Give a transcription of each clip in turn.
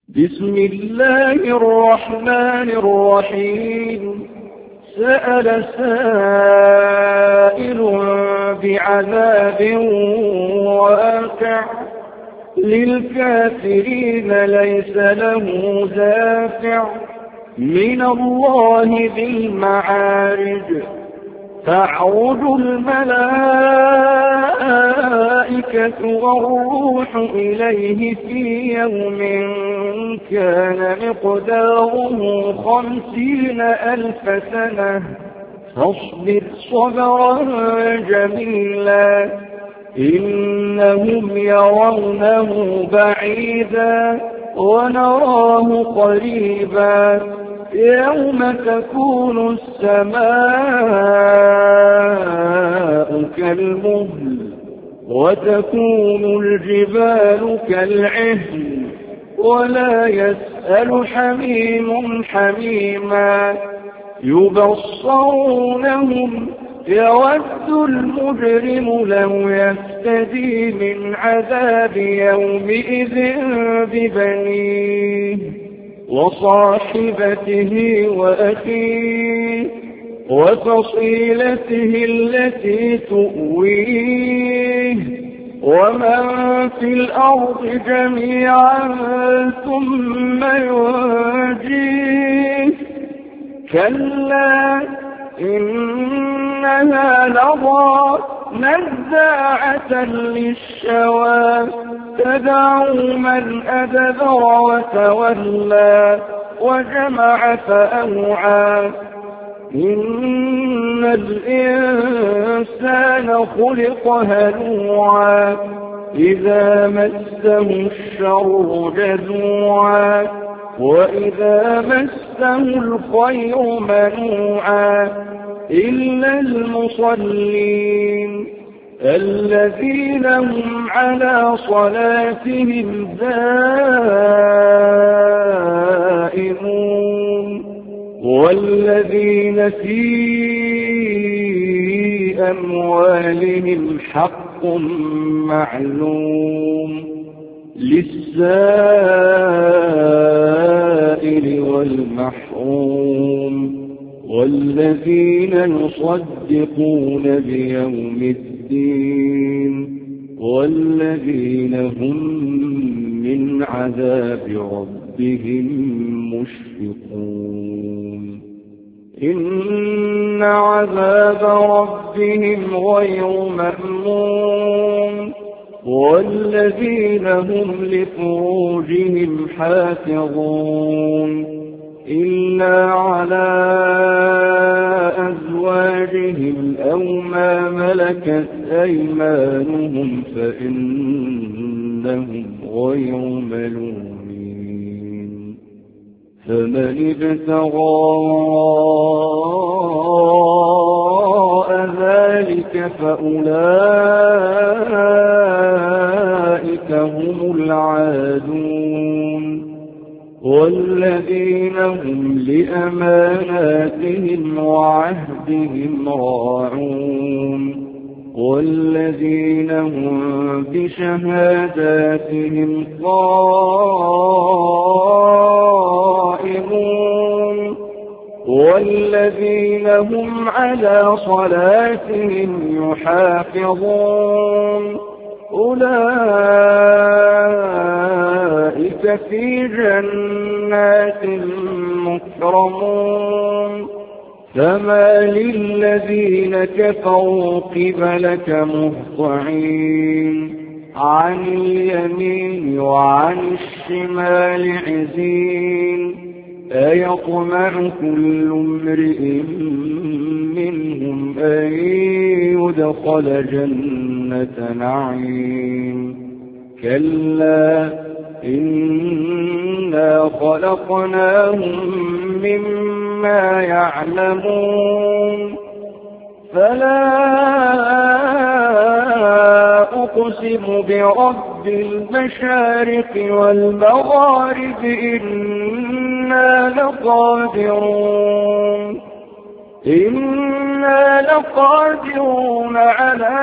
بسم الله الرحمن الرحيم. سأل سائل بعذاب واقع للكافرين ليس له دافع من الله ذي المعارج. تعرج الملائكة والروح إليه في يوم كان مقداره 50,000 سنة فاصبر صبرا جميلا إنهم يرونه بعيدا ونراه قريبا يوم تكون السماء كالمهل وتكون الجبال كالعهن ولا يسأل حميم حميما يبصرونهم يود المجرم لو يفتدي من عذاب يومئذ ببنيه وصاحبته وأخيه وفصيلته التي تؤويه ومن في الأرض جميعا ثم ينجيه كلا إنها لظى نزاعة للشوى تدعو من أدبر وتولى وجمع فأوعى إن الإنسان خلق هلوعا إذا مسه الشر جزوعا وإذا مسه الخير منوعا إلا المصلين الذين هم على صلاتهم دائمون والذين في أموالهم حق معلوم للسائل والمحروم والذين يصدقون بيوم الدين والذين هم من عذاب ربهم مشفقون إن عذاب ربهم غير مأمون والذين هم لفروجهم حافظون إلا على أزواجهم أو ما ملكت أيمانهم فإنهم غير ملومين فمن ابتغى وراء ذلك فأولئك هم العادون والذين هم لأماناتهم وعهدهم راعون والذين هم بشهاداتهم قائمون والذين هم على صلاتهم يحافظون أولئك في جنات مكرمون فما للذين كفروا قبلك مهطعين عن اليمين وعن الشمال عزين أيطمع كل امرئ منهم أن يدخل جنة نعيم كلا إنا خلقناهم مما يعلمون فلا أقسم برب المشارق والمغارب إنا لقادرون على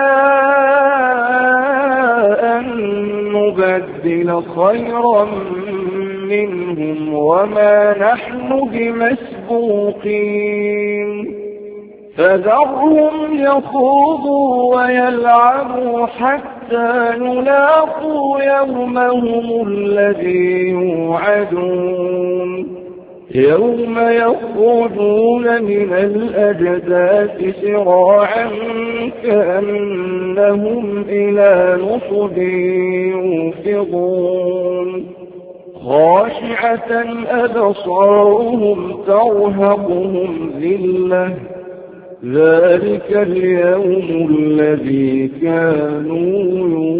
أن نبدل خيرا منهم وما نحن بمسبوقين فذرهم يخوضوا ويلعبوا حتى يلاقوا يومهم الذي يوعدون يوم يخرجون من الأجداث سراعا كأنهم إلى نصب يوفضون خاشعة أبصارهم ترهقهم ذلة ذلك اليوم الذي كانوا يوعدون